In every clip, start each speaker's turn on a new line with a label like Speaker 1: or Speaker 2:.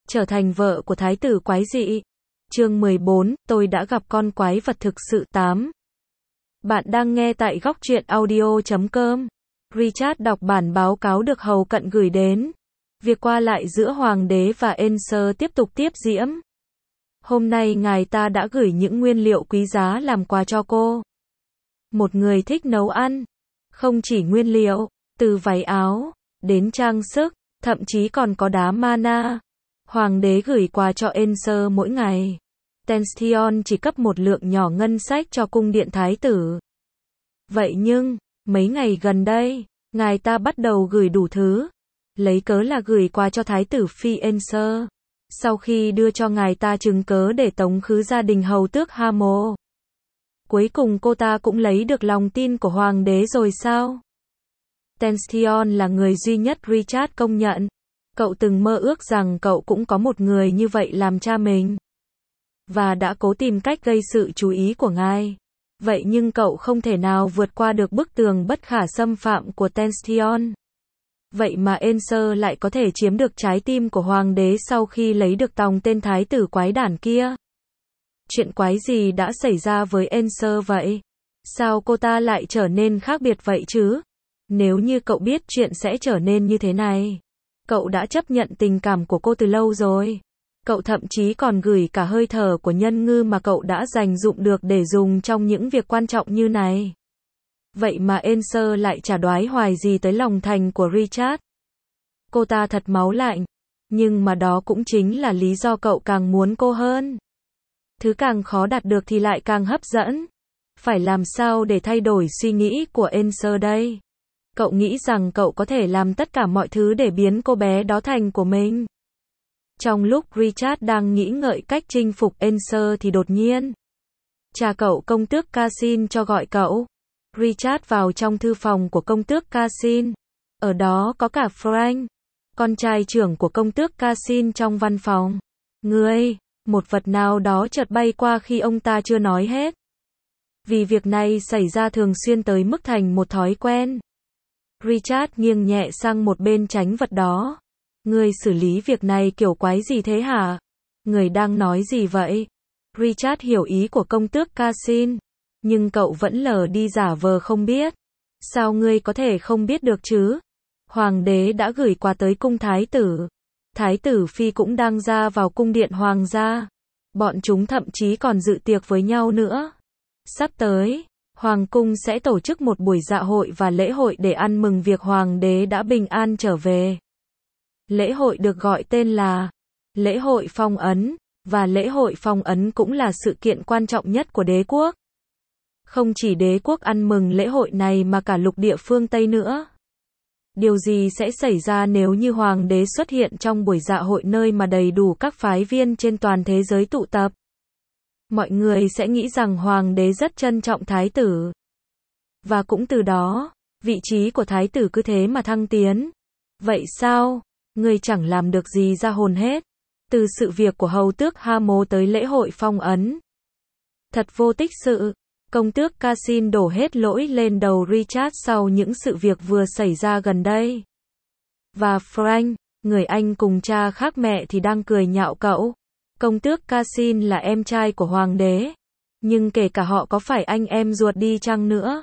Speaker 1: trở thành vợ của thái tử quái dị. Chương 14, tôi đã gặp con quái vật thực sự 8. Bạn đang nghe tại góc truyện audio.com. Richard đọc bản báo cáo được hầu cận gửi đến. Việc qua lại giữa hoàng đế và Ensor tiếp tục tiếp diễn. Hôm nay ngài ta đã gửi những nguyên liệu quý giá làm quà cho cô. Một người thích nấu ăn. Không chỉ nguyên liệu, từ váy áo, đến trang sức, thậm chí còn có đá mana. Hoàng đế gửi quà cho Ensor mỗi ngày. Tension chỉ cấp một lượng nhỏ ngân sách cho cung điện thái tử. Vậy nhưng, mấy ngày gần đây, ngài ta bắt đầu gửi đủ thứ. Lấy cớ là gửi quà cho thái tử phi Ensor. Sau khi đưa cho ngài ta chứng cớ để tống khứ gia đình hầu tước Hamo. Cuối cùng cô ta cũng lấy được lòng tin của hoàng đế rồi sao? Tension là người duy nhất Richard công nhận. Cậu từng mơ ước rằng cậu cũng có một người như vậy làm cha mình. Và đã cố tìm cách gây sự chú ý của ngài. Vậy nhưng cậu không thể nào vượt qua được bức tường bất khả xâm phạm của Tension. Vậy mà Ensor lại có thể chiếm được trái tim của hoàng đế sau khi lấy được tòng tên thái tử quái đản kia. Chuyện quái gì đã xảy ra với Ensor vậy? Sao cô ta lại trở nên khác biệt vậy chứ? Nếu như cậu biết chuyện sẽ trở nên như thế này, cậu đã chấp nhận tình cảm của cô từ lâu rồi. Cậu thậm chí còn gửi cả hơi thở của nhân ngư mà cậu đã dành dụm được để dùng trong những việc quan trọng như này. Vậy mà Ensor lại chả đoái hoài gì tới lòng thành của Richard. Cô ta thật máu lạnh. Nhưng mà đó cũng chính là lý do cậu càng muốn cô hơn. Thứ càng khó đạt được thì lại càng hấp dẫn. Phải làm sao để thay đổi suy nghĩ của Ensor đây? Cậu nghĩ rằng cậu có thể làm tất cả mọi thứ để biến cô bé đó thành của mình. Trong lúc Richard đang nghĩ ngợi cách chinh phục Ensor thì đột nhiên, cha cậu công tước Cassin cho gọi cậu. Richard vào trong thư phòng của công tước Cassin. Ở đó có cả Frank, con trai trưởng của công tước Cassin trong văn phòng. Một vật nào đó chợt bay qua khi ông ta chưa nói hết. Vì việc này xảy ra thường xuyên tới mức thành một thói quen. Richard nghiêng nhẹ sang một bên tránh vật đó. Ngươi xử lý việc này kiểu quái gì thế hả? Người đang nói gì vậy? Richard hiểu ý của công tước Cassin. Nhưng cậu vẫn lờ đi giả vờ không biết. Sao ngươi có thể không biết được chứ? Hoàng đế đã gửi quà tới cung thái tử. Thái tử phi cũng đang ra vào cung điện hoàng gia. Bọn chúng thậm chí còn dự tiệc với nhau nữa. Sắp tới, hoàng cung sẽ tổ chức một buổi dạ hội và lễ hội để ăn mừng việc hoàng đế đã bình an trở về. Lễ hội được gọi tên là lễ hội phong ấn, và lễ hội phong ấn cũng là sự kiện quan trọng nhất của đế quốc. Không chỉ đế quốc ăn mừng lễ hội này mà cả lục địa phương Tây nữa. Điều gì sẽ xảy ra nếu như hoàng đế xuất hiện trong buổi dạ hội nơi mà đầy đủ các phái viên trên toàn thế giới tụ tập? Mọi người sẽ nghĩ rằng hoàng đế rất trân trọng thái tử. Và cũng từ đó, vị trí của thái tử cứ thế mà thăng tiến. Vậy sao? Ngươi chẳng làm được gì ra hồn hết. Từ sự việc của hầu tước Hamo tới lễ hội phong ấn. Thật vô tích sự. Công tước Cassin đổ hết lỗi lên đầu Richard sau những sự việc vừa xảy ra gần đây. Và Frank, người anh cùng cha khác mẹ thì đang cười nhạo cậu. Công tước Cassin là em trai của hoàng đế. Nhưng kể cả họ có phải anh em ruột đi chăng nữa,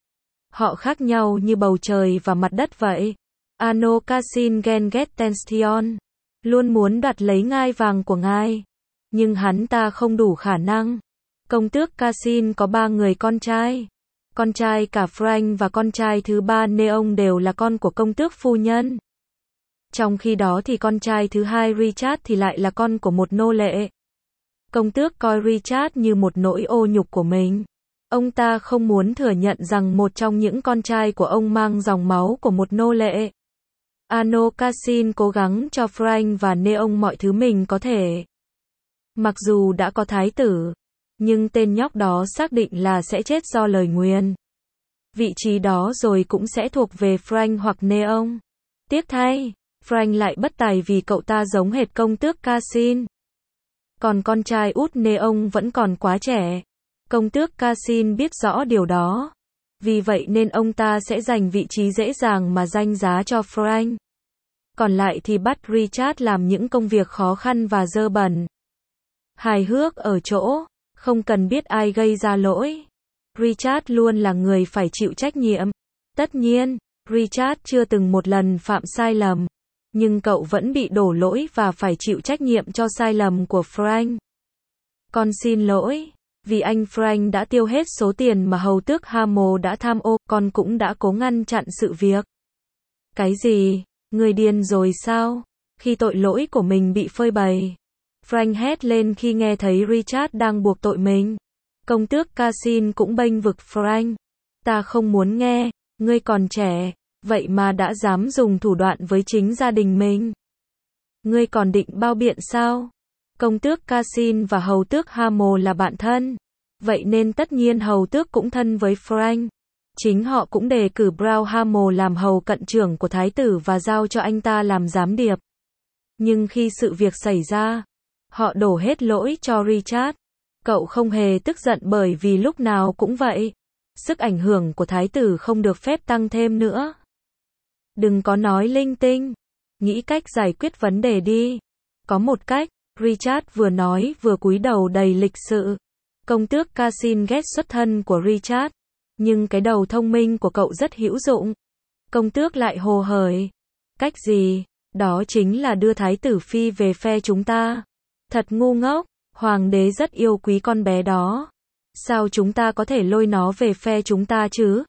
Speaker 1: họ khác nhau như bầu trời và mặt đất vậy. Ano Cassin ghen ghét Tension, luôn muốn đoạt lấy ngai vàng của ngài. Nhưng hắn ta không đủ khả năng. Công tước Cassin có 3 người con trai. Con trai cả Frank và con trai thứ 3 Neon đều là con của công tước phu nhân. Trong khi đó thì con trai thứ 2 Richard thì lại là con của một nô lệ. Công tước coi Richard như một nỗi ô nhục của mình. Ông ta không muốn thừa nhận rằng một trong những con trai của ông mang dòng máu của một nô lệ. Ano Cassin cố gắng cho Frank và Neon mọi thứ mình có thể. Mặc dù đã có thái tử, nhưng tên nhóc đó xác định là sẽ chết do lời nguyền. Vị trí đó rồi cũng sẽ thuộc về Frank hoặc Neon. Tiếc thay, Frank lại bất tài vì cậu ta giống hệt công tước Cassin. Còn con trai út Neon vẫn còn quá trẻ. Công tước Cassin biết rõ điều đó. Vì vậy nên ông ta sẽ giành vị trí dễ dàng mà danh giá cho Frank. còn lại thì bắt Richard làm những công việc khó khăn và dơ bẩn. Hài hước ở chỗ, không cần biết ai gây ra lỗi. Richard luôn là người phải chịu trách nhiệm. Tất nhiên, Richard chưa từng một lần phạm sai lầm, nhưng cậu vẫn bị đổ lỗi và phải chịu trách nhiệm cho sai lầm của Frank. Con xin lỗi, vì anh Frank đã tiêu hết số tiền mà hầu tước Hamill đã tham ô, con cũng đã cố ngăn chặn sự việc. Cái gì? Người điên rồi sao? Khi tội lỗi của mình bị phơi bày, Frank hét lên khi nghe thấy Richard đang buộc tội mình. Công tước Cassin cũng bênh vực Frank. Ta không muốn nghe, ngươi còn trẻ, vậy mà đã dám dùng thủ đoạn với chính gia đình mình. Ngươi còn định bao biện sao? Công tước Cassin và hầu tước Hamill là bạn thân, vậy nên tất nhiên hầu tước cũng thân với Frank. Chính họ cũng đề cử Brown Hamill làm hầu cận trưởng của thái tử và giao cho anh ta làm giám điệp. Nhưng khi sự việc xảy ra, họ đổ hết lỗi cho Richard. Cậu không hề tức giận bởi vì lúc nào cũng vậy. Sức ảnh hưởng của thái tử không được phép tăng thêm nữa. Đừng có nói linh tinh. Nghĩ cách giải quyết vấn đề đi. Có một cách, Richard vừa nói vừa cúi đầu đầy lịch sự. Công tước Cassin ghét xuất thân của Richard, nhưng cái đầu thông minh của cậu rất hữu dụng. Công tước lại hồ hởi. Cách gì? Đó chính là đưa thái tử phi về phe chúng ta. Thật ngu ngốc, hoàng đế rất yêu quý con bé đó. Sao chúng ta có thể lôi nó về phe chúng ta chứ?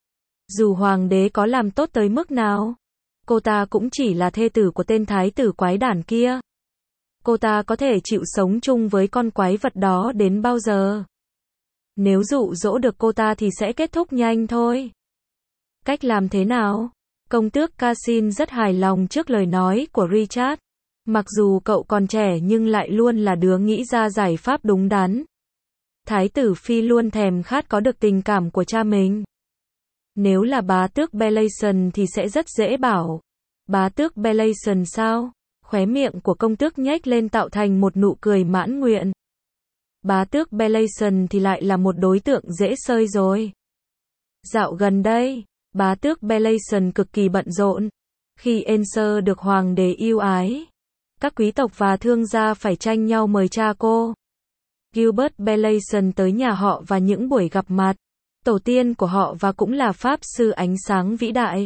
Speaker 1: Dù hoàng đế có làm tốt tới mức nào, cô ta cũng chỉ là thê tử của tên thái tử quái đản kia. Cô ta có thể chịu sống chung với con quái vật đó đến bao giờ? Nếu dụ dỗ được cô ta thì sẽ kết thúc nhanh thôi. Cách làm thế nào? Công tước Cassin rất hài lòng trước lời nói của Richard. Mặc dù cậu còn trẻ nhưng lại luôn là đứa nghĩ ra giải pháp đúng đắn. Thái tử phi luôn thèm khát có được tình cảm của cha mình. Nếu là bá tước Belation thì sẽ rất dễ bảo. Bá tước Belation sao? Khóe miệng của công tước nhếch lên tạo thành một nụ cười mãn nguyện. Bá tước Belation thì lại là một đối tượng dễ xơi rồi. Dạo gần đây, bá tước Belation cực kỳ bận rộn. Khi Ensor được hoàng đế yêu ái, các quý tộc và thương gia phải tranh nhau mời cha cô Gilbert Belation tới nhà họ và những buổi gặp mặt. Tổ tiên của họ và cũng là pháp sư ánh sáng vĩ đại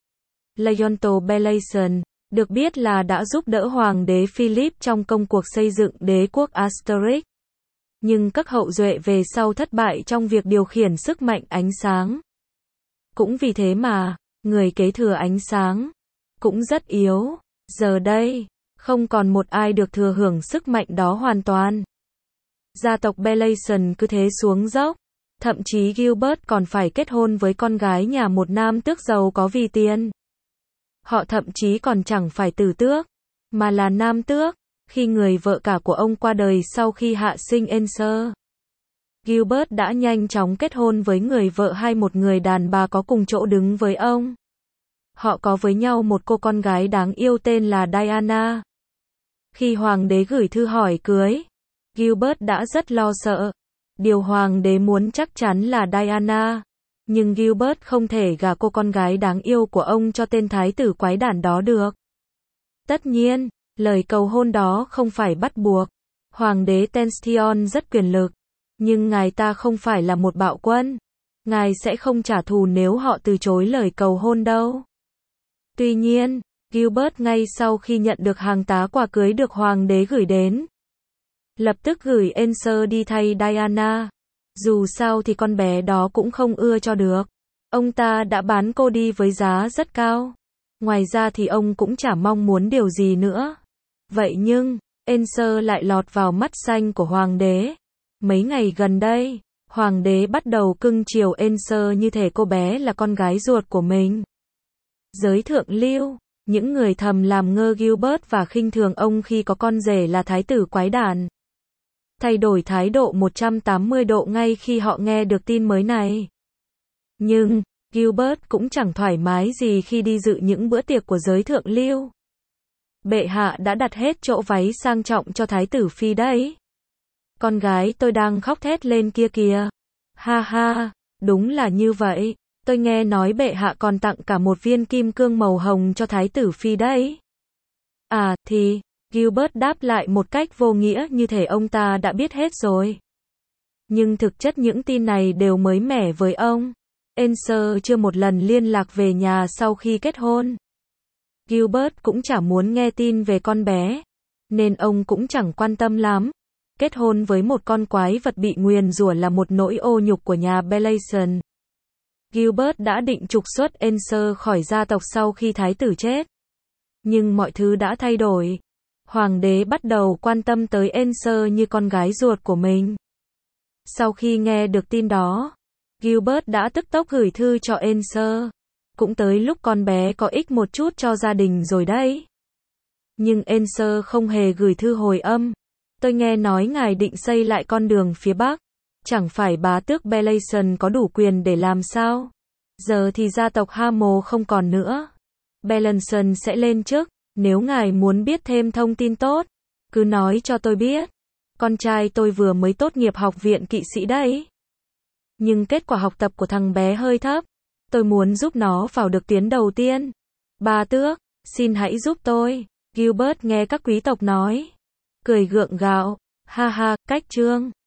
Speaker 1: Leonto Belation, được biết là đã giúp đỡ hoàng đế Philip trong công cuộc xây dựng đế quốc Asterix. Nhưng các hậu duệ về sau thất bại trong việc điều khiển sức mạnh ánh sáng. Cũng vì thế mà, người kế thừa ánh sáng cũng rất yếu. Giờ đây, không còn một ai được thừa hưởng sức mạnh đó hoàn toàn. Gia tộc Belation cứ thế xuống dốc. Thậm chí Gilbert còn phải kết hôn với con gái nhà một nam tước giàu có vì tiền. Họ thậm chí còn chẳng phải tử tước, mà là nam tước, khi người vợ cả của ông qua đời sau khi hạ sinh Ensor. Gilbert đã nhanh chóng kết hôn với người vợ hay một người đàn bà có cùng chỗ đứng với ông. Họ có với nhau một cô con gái đáng yêu tên là Diana. Khi hoàng đế gửi thư hỏi cưới, Gilbert đã rất lo sợ. Điều hoàng đế muốn chắc chắn là Diana. Nhưng Gilbert không thể gả cô con gái đáng yêu của ông cho tên thái tử quái đản đó được. Tất nhiên, lời cầu hôn đó không phải bắt buộc. Hoàng đế Tension rất quyền lực. Nhưng ngài ta không phải là một bạo quân. Ngài sẽ không trả thù nếu họ từ chối lời cầu hôn đâu. Tuy nhiên, Gilbert ngay sau khi nhận được hàng tá quà cưới được hoàng đế gửi đến, lập tức gửi Ensor đi thay Diana. Dù sao thì con bé đó cũng không ưa cho được. Ông ta đã bán cô đi với giá rất cao. Ngoài ra thì ông cũng chả mong muốn điều gì nữa. Vậy nhưng, Ensor lại lọt vào mắt xanh của hoàng đế. Mấy ngày gần đây, hoàng đế bắt đầu cưng chiều Ensor như thể cô bé là con gái ruột của mình. Giới thượng lưu, những người thầm làm ngơ Gilbert và khinh thường ông khi có con rể là thái tử quái đản. Thay đổi thái độ 180 độ ngay khi họ nghe được tin mới này. Nhưng, Gilbert cũng chẳng thoải mái gì khi đi dự những bữa tiệc của giới thượng lưu. Bệ hạ đã đặt hết chỗ váy sang trọng cho thái tử phi đấy. Con gái tôi đang khóc thét lên kia kìa. Ha ha, đúng là như vậy. Tôi nghe nói bệ hạ còn tặng cả một viên kim cương màu hồng cho thái tử phi đấy. À, thì, Gilbert đáp lại một cách vô nghĩa như thể ông ta đã biết hết rồi. Nhưng thực chất những tin này đều mới mẻ với ông. Ansel chưa một lần liên lạc về nhà sau khi kết hôn. Gilbert cũng chả muốn nghe tin về con bé, nên ông cũng chẳng quan tâm lắm. Kết hôn với một con quái vật bị nguyền rủa là một nỗi ô nhục của nhà Bellation. Gilbert đã định trục xuất Ansel khỏi gia tộc sau khi thái tử chết. Nhưng mọi thứ đã thay đổi. Hoàng đế bắt đầu quan tâm tới Ansel như con gái ruột của mình. Sau khi nghe được tin đó, Gilbert đã tức tốc gửi thư cho Ansel. Cũng tới lúc con bé có ích một chút cho gia đình rồi đấy. Nhưng Ansel không hề gửi thư hồi âm. Tôi nghe nói ngài định xây lại con đường phía Bắc. Chẳng phải bá tước Bellation có đủ quyền để làm sao? Giờ thì gia tộc Hamill không còn nữa. Bellation sẽ lên chức. Nếu ngài muốn biết thêm thông tin tốt, cứ nói cho tôi biết. Con trai tôi vừa mới tốt nghiệp học viện kỵ sĩ đấy. Nhưng kết quả học tập của thằng bé hơi thấp. Tôi muốn giúp nó vào được tuyến đầu tiên. Bá tước, xin hãy giúp tôi. Gilbert nghe các quý tộc nói. Cười gượng gạo. Ha ha, cách trương.